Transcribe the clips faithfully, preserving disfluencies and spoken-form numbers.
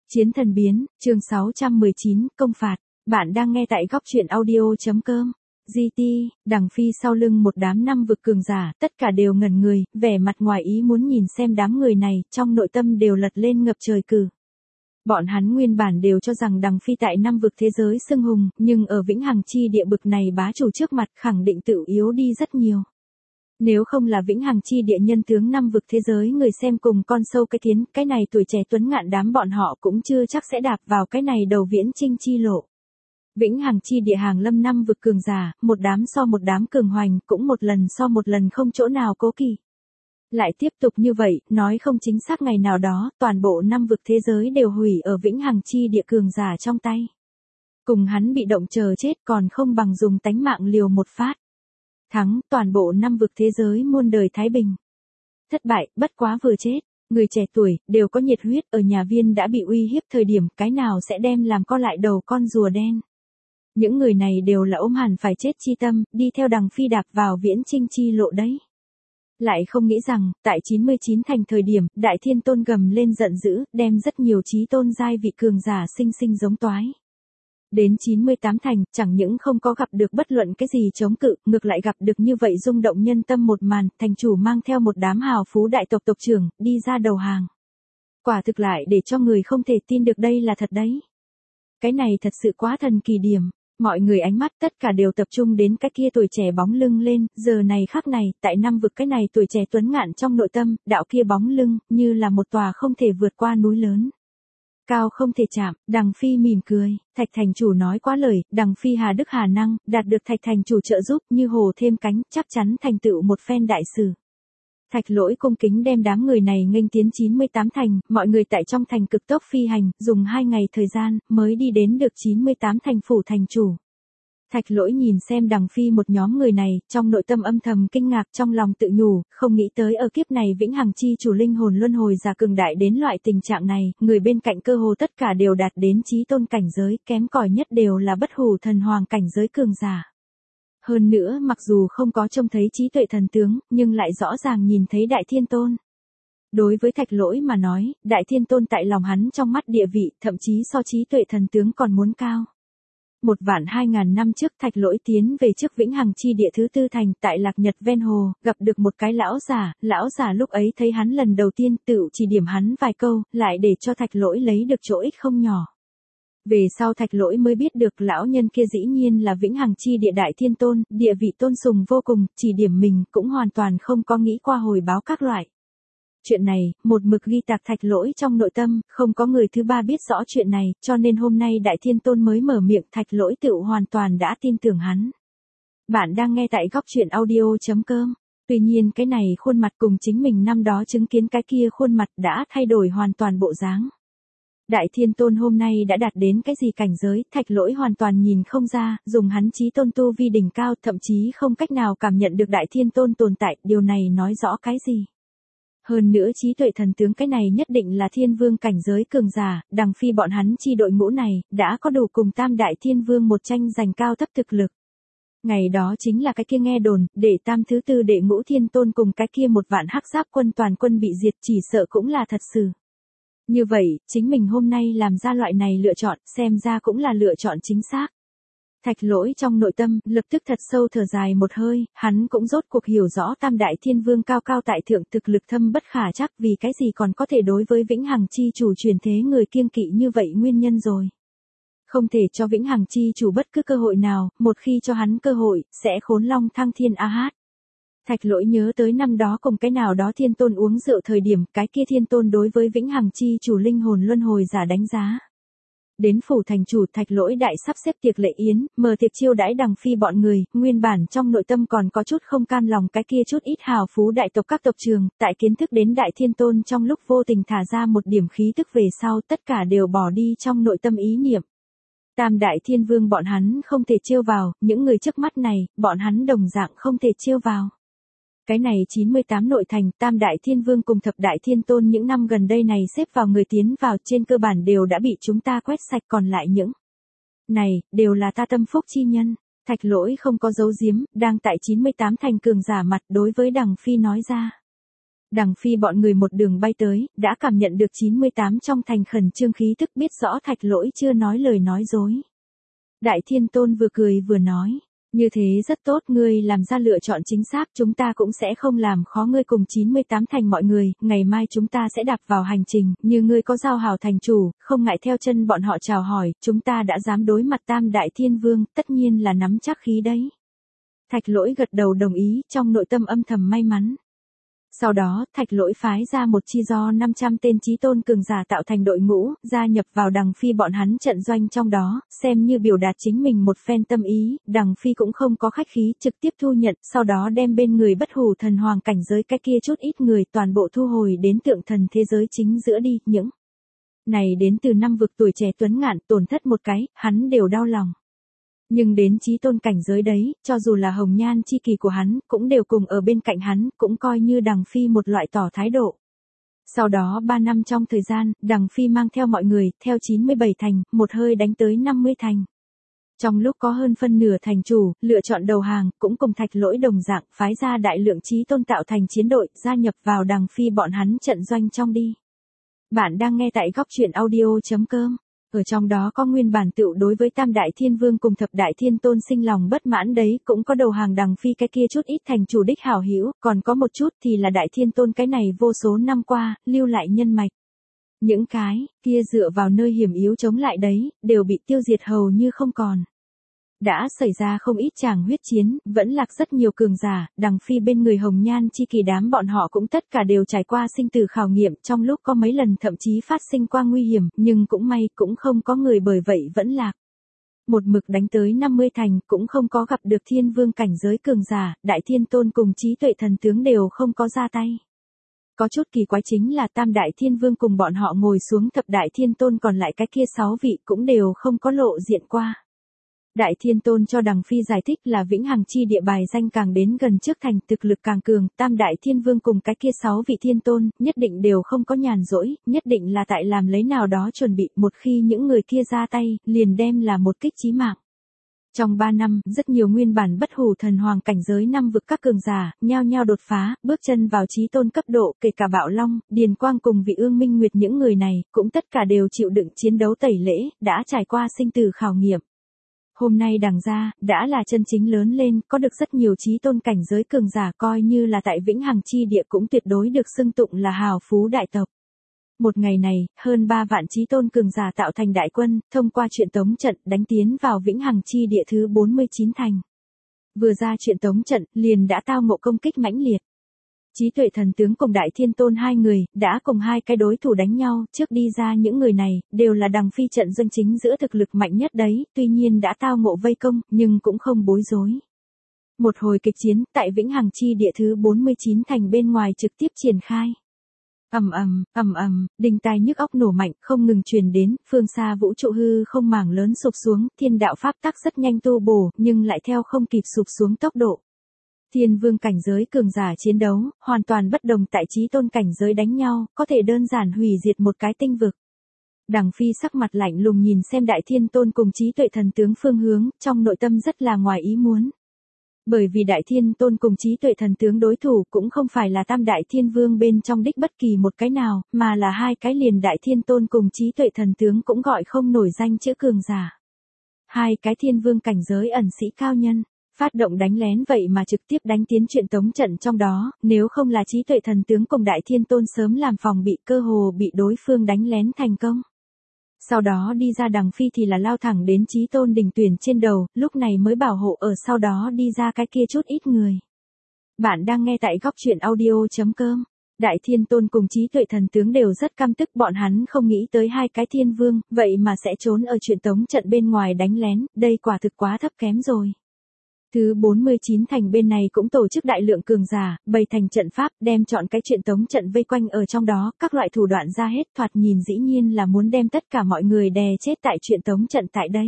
Chiến thần biến, chương sáu trăm mười chín, công phạt. Bạn đang nghe tại góc truyện audio.com. giê tê, đằng phi sau lưng một đám năm vực cường giả, tất cả đều ngẩn người, vẻ mặt ngoài ý muốn nhìn xem đám người này, trong nội tâm đều lật lên ngập trời cử. Bọn hắn nguyên bản đều cho rằng đằng phi tại năm vực thế giới xưng hùng, nhưng ở vĩnh hằng chi địa bực này bá chủ trước mặt khẳng định tự yếu đi rất nhiều. Nếu không là vĩnh hằng chi địa nhân tướng năm vực thế giới người xem cùng con sâu cái kiến, cái này tuổi trẻ tuấn ngạn đám bọn họ cũng chưa chắc sẽ đạp vào cái này đầu viễn trinh chi lộ. Vĩnh hằng chi địa hàng lâm năm vực cường giả, một đám so một đám cường hoành, cũng một lần so một lần không chỗ nào cố kỵ. Lại tiếp tục như vậy, nói không chính xác ngày nào đó, toàn bộ năm vực thế giới đều hủy ở vĩnh hằng chi địa cường giả trong tay. Cùng hắn bị động chờ chết còn không bằng dùng tánh mạng liều một phát. Thắng, toàn bộ năm vực thế giới muôn đời thái bình. Thất bại, bất quá vừa chết. Người trẻ tuổi, đều có nhiệt huyết, ở nhà viên đã bị uy hiếp thời điểm, cái nào sẽ đem làm co lại đầu con rùa đen. Những người này đều là ôm hẳn phải chết chi tâm, đi theo đằng phi đạp vào viễn trinh chi lộ đấy. Lại không nghĩ rằng, tại chín mươi chín thành thời điểm, Đại Thiên Tôn gầm lên giận dữ, đem rất nhiều chí tôn giai vị cường giả sinh sinh giống toái. Đến chín mươi tám thành, chẳng những không có gặp được bất luận cái gì chống cự, ngược lại gặp được như vậy rung động nhân tâm một màn, thành chủ mang theo một đám hào phú đại tộc tộc trưởng, đi ra đầu hàng. Quả thực lại để cho người không thể tin được đây là thật đấy. Cái này thật sự quá thần kỳ điểm. Mọi người ánh mắt tất cả đều tập trung đến cái kia tuổi trẻ bóng lưng lên, giờ này khắc này, tại năm vực cái này tuổi trẻ tuấn ngạn trong nội tâm, đạo kia bóng lưng, như là một tòa không thể vượt qua núi lớn. Cao không thể chạm, đằng phi mỉm cười, Thạch thành chủ nói quá lời, đằng phi hà đức hà năng, đạt được Thạch thành chủ trợ giúp, như hồ thêm cánh, chắc chắn thành tựu một phen đại sự. Thạch lỗi cung kính đem đám người này nghênh tiến chín mươi tám thành, mọi người tại trong thành cực tốc phi hành, dùng hai ngày thời gian, mới đi đến được chín mươi tám thành phủ thành chủ. Thạch lỗi nhìn xem đằng phi một nhóm người này, trong nội tâm âm thầm kinh ngạc, trong lòng tự nhủ, không nghĩ tới ở kiếp này vĩnh hằng chi chủ linh hồn luân hồi giả cường đại đến loại tình trạng này, người bên cạnh cơ hồ tất cả đều đạt đến chí tôn cảnh giới, kém cỏi nhất đều là bất hủ thần hoàng cảnh giới cường giả. Hơn nữa, mặc dù không có trông thấy trí tuệ thần tướng, nhưng lại rõ ràng nhìn thấy Đại Thiên Tôn. Đối với Thạch lỗi mà nói, Đại Thiên Tôn tại lòng hắn trong mắt địa vị, thậm chí so trí tuệ thần tướng còn muốn cao. Một vạn hai ngàn năm trước Thạch lỗi tiến về trước vĩnh hằng chi địa thứ tư thành, tại Lạc Nhật ven hồ, gặp được một cái lão giả, lão giả lúc ấy thấy hắn lần đầu tiên tự chỉ điểm hắn vài câu, lại để cho Thạch lỗi lấy được chỗ ích không nhỏ. Về sau Thạch lỗi mới biết được lão nhân kia dĩ nhiên là vĩnh hằng chi địa Đại Thiên Tôn, địa vị tôn sùng vô cùng, chỉ điểm mình cũng hoàn toàn không có nghĩ qua hồi báo các loại. Chuyện này, một mực ghi tạc Thạch lỗi trong nội tâm, không có người thứ ba biết rõ chuyện này, cho nên hôm nay Đại Thiên Tôn mới mở miệng, Thạch lỗi tự hoàn toàn đã tin tưởng hắn. Bạn đang nghe tại góc truyện audio.com. Tuy nhiên cái này khuôn mặt cùng chính mình năm đó chứng kiến cái kia khuôn mặt đã thay đổi hoàn toàn bộ dáng. Đại Thiên Tôn hôm nay đã đạt đến cái gì cảnh giới, Thạch lỗi hoàn toàn nhìn không ra, dùng hắn chí tôn tu vi đỉnh cao, thậm chí không cách nào cảm nhận được Đại Thiên Tôn tồn tại, điều này nói rõ cái gì. Hơn nữa trí tuệ thần tướng cái này nhất định là thiên vương cảnh giới cường giả, đằng phi bọn hắn chi đội ngũ này, đã có đủ cùng tam đại thiên vương một tranh giành cao thấp thực lực. Ngày đó chính là cái kia nghe đồn, để tam thứ tư đệ ngũ thiên tôn cùng cái kia một vạn hắc giáp quân toàn quân bị diệt, chỉ sợ cũng là thật sự. Như vậy, chính mình hôm nay làm ra loại này lựa chọn, xem ra cũng là lựa chọn chính xác. Thạch lỗi trong nội tâm, lập tức thật sâu thở dài một hơi, hắn cũng rốt cuộc hiểu rõ tam đại thiên vương cao cao tại thượng thực lực thâm bất khả trắc, vì cái gì còn có thể đối với vĩnh hằng chi chủ truyền thế người kiêng kỵ như vậy nguyên nhân rồi. Không thể cho vĩnh hằng chi chủ bất cứ cơ hội nào, một khi cho hắn cơ hội, sẽ khốn long thăng thiên a hát. Thạch lỗi nhớ tới năm đó cùng cái nào đó thiên tôn uống rượu thời điểm, cái kia thiên tôn đối với vĩnh hằng chi chủ linh hồn luân hồi giả đánh giá. Đến phủ thành chủ, Thạch lỗi đại sắp xếp tiệc lệ yến, mở tiệc chiêu đãi đằng phi bọn người, nguyên bản trong nội tâm còn có chút không cam lòng cái kia chút ít hào phú đại tộc các tộc trường, tại kiến thức đến Đại Thiên Tôn trong lúc vô tình thả ra một điểm khí tức về sau, tất cả đều bỏ đi trong nội tâm ý niệm. Tam đại thiên vương bọn hắn không thể chiêu vào, những người trước mắt này, bọn hắn đồng dạng không thể chiêu vào. Cái này chín mươi tám nội thành, tam đại thiên vương cùng thập đại thiên tôn những năm gần đây này xếp vào người tiến vào trên cơ bản đều đã bị chúng ta quét sạch, còn lại những này, đều là ta tâm phúc chi nhân. Thạch lỗi không có giấu giếm, đang tại chín mươi tám thành cường giả mặt đối với đằng phi nói ra. Đằng Phi bọn người một đường bay tới, đã cảm nhận được chín mươi tám trong thành khẩn trương khí tức, biết rõ Thạch Lỗi chưa nói lời nói dối. Đại Thiên Tôn vừa cười vừa nói, như thế rất tốt, ngươi làm ra lựa chọn chính xác, chúng ta cũng sẽ không làm khó ngươi cùng chín mươi tám thành mọi người, ngày mai chúng ta sẽ đạp vào hành trình, như ngươi có giao hảo thành chủ, không ngại theo chân bọn họ chào hỏi, chúng ta đã dám đối mặt Tam Đại Thiên Vương, tất nhiên là nắm chắc khí đấy. Thạch Lỗi gật đầu đồng ý, trong nội tâm âm thầm may mắn. Sau đó, Thạch Lỗi phái ra một chi do năm trăm tên chí tôn cường giả tạo thành đội ngũ, gia nhập vào Đằng Phi bọn hắn trận doanh trong đó, xem như biểu đạt chính mình một phen tâm ý, Đằng Phi cũng không có khách khí, trực tiếp thu nhận, sau đó đem bên người bất hủ thần hoàng cảnh giới cái kia chút ít người toàn bộ thu hồi đến tượng thần thế giới chính giữa đi, những này đến từ năm vực tuổi trẻ tuấn ngạn, tổn thất một cái, hắn đều đau lòng. Nhưng đến chí tôn cảnh giới đấy, cho dù là hồng nhan chi kỳ của hắn, cũng đều cùng ở bên cạnh hắn, cũng coi như Đằng Phi một loại tỏ thái độ. Sau đó ba năm trong thời gian, Đằng Phi mang theo mọi người, theo chín mươi bảy thành, một hơi đánh tới năm mươi thành. Trong lúc có hơn phân nửa thành chủ, lựa chọn đầu hàng, cũng cùng Thạch Lỗi đồng dạng, phái ra đại lượng chí tôn tạo thành chiến đội, gia nhập vào Đằng Phi bọn hắn trận doanh trong đi. Bạn đang nghe tại góc truyện audio chấm com. Ở trong đó có nguyên bản tựu đối với Tam Đại Thiên Vương cùng Thập Đại Thiên Tôn sinh lòng bất mãn đấy, cũng có đầu hàng Đằng Phi cái kia chút ít thành chủ đích hảo hữu, còn có một chút thì là Đại Thiên Tôn cái này vô số năm qua, lưu lại nhân mạch. Những cái kia dựa vào nơi hiểm yếu chống lại đấy, đều bị tiêu diệt hầu như không còn. Đã xảy ra không ít tràng huyết chiến, vẫn lạc rất nhiều cường giả, Đằng Phi bên người hồng nhan chi kỳ đám bọn họ cũng tất cả đều trải qua sinh tử khảo nghiệm, trong lúc có mấy lần thậm chí phát sinh qua nguy hiểm, nhưng cũng may cũng không có người bởi vậy vẫn lạc. Một mực đánh tới năm mươi thành, cũng không có gặp được thiên vương cảnh giới cường giả, Đại Thiên Tôn cùng trí tuệ thần tướng đều không có ra tay. Có chút kỳ quái chính là Tam Đại Thiên Vương cùng bọn họ ngồi xuống Thập Đại Thiên Tôn, còn lại cái kia sáu vị cũng đều không có lộ diện qua. Đại Thiên Tôn cho Đằng Phi giải thích là vĩnh hằng chi địa bài danh càng đến gần trước thành, thực lực càng cường, Tam Đại Thiên Vương cùng cái kia sáu vị Thiên Tôn, nhất định đều không có nhàn rỗi, nhất định là tại làm lấy nào đó chuẩn bị, một khi những người kia ra tay, liền đem là một kích chí mạng. Trong ba năm, rất nhiều nguyên bản bất hủ thần hoàng cảnh giới năm vực các cường giả, nhao nhao đột phá, bước chân vào chí tôn cấp độ, kể cả Bạo Long, Điền Quang cùng vị Ương Minh Nguyệt, những người này, cũng tất cả đều chịu đựng chiến đấu tẩy lễ, đã trải qua sinh tử khảo nghiệm. Hôm nay Đằng gia đã là chân chính lớn lên, có được rất nhiều chí tôn cảnh giới cường giả, coi như là tại vĩnh hằng chi địa cũng tuyệt đối được xưng tụng là hào phú đại tộc. Một ngày này, hơn ba vạn chí tôn cường giả tạo thành đại quân, thông qua truyền tống trận đánh tiến vào vĩnh hằng chi địa thứ bốn mươi chín thành. Vừa ra truyền tống trận, liền đã tao ngộ công kích mãnh liệt. Trí tuệ thần tướng cùng Đại Thiên Tôn hai người, đã cùng hai cái đối thủ đánh nhau, trước đi ra những người này, đều là Đằng Phi trận doanh chính giữa thực lực mạnh nhất đấy, tuy nhiên đã tao ngộ vây công, nhưng cũng không bối rối. Một hồi kịch chiến, tại vĩnh hằng chi địa thứ bốn mươi chín thành bên ngoài trực tiếp triển khai. Ầm ầm, ầm ầm, đình tai nhức óc nổ mạnh, không ngừng truyền đến, phương xa vũ trụ hư không mảng lớn sụp xuống, thiên đạo pháp tắc rất nhanh tu bổ, nhưng lại theo không kịp sụp xuống tốc độ. Thiên vương cảnh giới cường giả chiến đấu, hoàn toàn bất đồng, tại chí tôn cảnh giới đánh nhau, có thể đơn giản hủy diệt một cái tinh vực. Đằng Phi sắc mặt lạnh lùng nhìn xem Đại Thiên Tôn cùng trí tuệ thần tướng phương hướng, trong nội tâm rất là ngoài ý muốn. Bởi vì Đại Thiên Tôn cùng trí tuệ thần tướng đối thủ cũng không phải là Tam Đại Thiên Vương bên trong đích bất kỳ một cái nào, mà là hai cái liền Đại Thiên Tôn cùng trí tuệ thần tướng cũng gọi không nổi danh chữ cường giả. Hai cái thiên vương cảnh giới ẩn sĩ cao nhân. Phát động đánh lén vậy mà trực tiếp đánh tiến truyền tống trận trong đó, nếu không là trí tuệ thần tướng cùng Đại Thiên Tôn sớm làm phòng bị, cơ hồ bị đối phương đánh lén thành công. Sau đó đi ra Đằng Phi thì là lao thẳng đến chí tôn đỉnh tuyển trên đầu, lúc này mới bảo hộ ở sau đó đi ra cái kia chút ít người. Bạn đang nghe tại góc truyện audio chấm com. Đại Thiên Tôn cùng trí tuệ thần tướng đều rất căm tức, bọn hắn không nghĩ tới hai cái thiên vương, vậy mà sẽ trốn ở truyền tống trận bên ngoài đánh lén, đây quả thực quá thấp kém rồi. Thứ bốn mươi chín thành bên này cũng tổ chức đại lượng cường giả, bày thành trận pháp, đem chọn cái truyền tống trận vây quanh ở trong đó, các loại thủ đoạn ra hết, thoạt nhìn dĩ nhiên là muốn đem tất cả mọi người đè chết tại truyền tống trận tại đây.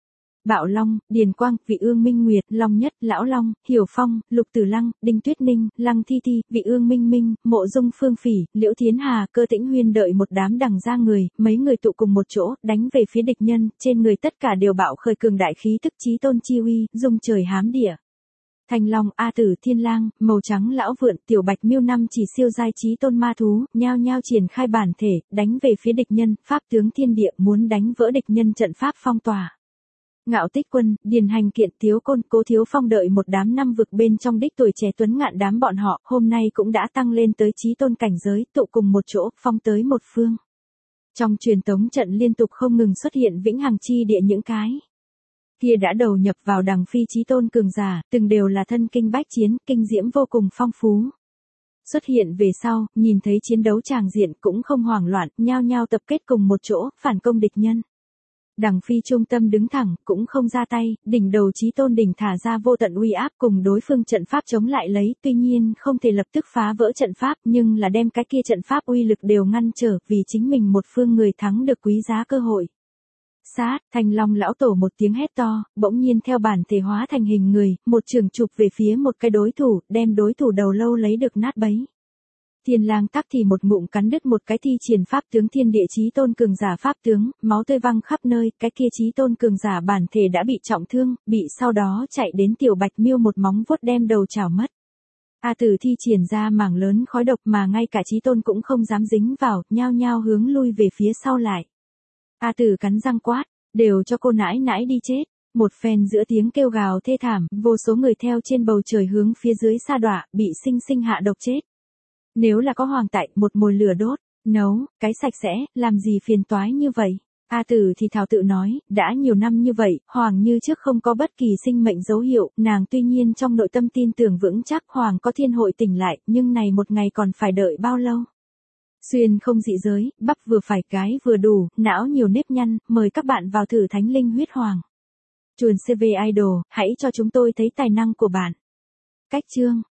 Bạo Long, Điền Quang, vị Ương Minh Nguyệt, Long Nhất, Lão Long, Hiểu Phong, Lục Tử Lăng, Đinh Tuyết Ninh, Lăng Thi Thi, vị Ương Minh Minh, Mộ Dung Phương Phỉ, Liễu Thiến Hà, Cơ Tĩnh Huyên đợi một đám Đằng gia người, mấy người tụ cùng một chỗ, đánh về phía địch nhân, trên người tất cả đều bạo khởi cường đại khí tức chí tôn chi uy, dung trời hám địa. Thanh Long, A Tử, Thiên Lang, Màu Trắng Lão Vượn, Tiểu Bạch Miêu năm chỉ siêu giai chí tôn ma thú, nhao nhao triển khai bản thể, đánh về phía địch nhân, pháp tướng thiên địa muốn đánh vỡ địch nhân trận pháp phong tỏa. Ngạo Tích Quân, Điền Hành Kiện, Tiếu Côn, Cố Thiếu Phong đợi một đám năm vực bên trong đích tuổi trẻ tuấn ngạn đám bọn họ, hôm nay cũng đã tăng lên tới chí tôn cảnh giới, tụ cùng một chỗ, phong tới một phương. Trong truyền tống trận liên tục không ngừng xuất hiện vĩnh hằng chi địa những cái kia đã đầu nhập vào đằng phi chí tôn cường giả, từng đều là thân kinh bách chiến, kinh diễm vô cùng phong phú. Xuất hiện về sau, nhìn thấy chiến đấu tràng diện cũng không hoảng loạn, nhao nhao tập kết cùng một chỗ, phản công địch nhân. Đằng phi trung tâm đứng thẳng, cũng không ra tay, đỉnh đầu chí tôn đỉnh thả ra vô tận uy áp cùng đối phương trận pháp chống lại lấy, tuy nhiên không thể lập tức phá vỡ trận pháp, nhưng là đem cái kia trận pháp uy lực đều ngăn trở, vì chính mình một phương người thắng được quý giá cơ hội. Sát, Thanh Long lão tổ một tiếng hét to, bỗng nhiên theo bản thể hóa thành hình người, một trường chụp về phía một cái đối thủ, đem đối thủ đầu lâu lấy được nát bấy. Thiên Lang tắc thì một ngụm cắn đứt một cái thi triển pháp tướng thiên địa chí tôn cường giả pháp tướng, máu tươi văng khắp nơi, cái kia chí tôn cường giả bản thể đã bị trọng thương, bị sau đó chạy đến Tiểu Bạch Miêu một móng vuốt đem đầu chảo mất. A Tử thi triển ra mảng lớn khói độc mà ngay cả chí tôn cũng không dám dính vào, nhao nhao hướng lui về phía sau lại. A Tử cắn răng quát, đều cho cô nãi nãi đi chết. Một phen giữa tiếng kêu gào thê thảm, vô số người theo trên bầu trời hướng phía dưới sa đọa, bị sinh sinh hạ độc chết. Nếu là có hoàng tại, một mồi lửa đốt, nấu, cái sạch sẽ, làm gì phiền toái như vậy. A Tử thì thào tự nói, đã nhiều năm như vậy, hoàng như trước không có bất kỳ sinh mệnh dấu hiệu, nàng tuy nhiên trong nội tâm tin tưởng vững chắc hoàng có thiên hội tỉnh lại, nhưng này một ngày còn phải đợi bao lâu. Xuyên không dị giới, bắp vừa phải cái vừa đủ, não nhiều nếp nhăn, mời các bạn vào thử thánh linh huyết hoàng. Chuồn xê vê Idol, hãy cho chúng tôi thấy tài năng của bạn. Cách chương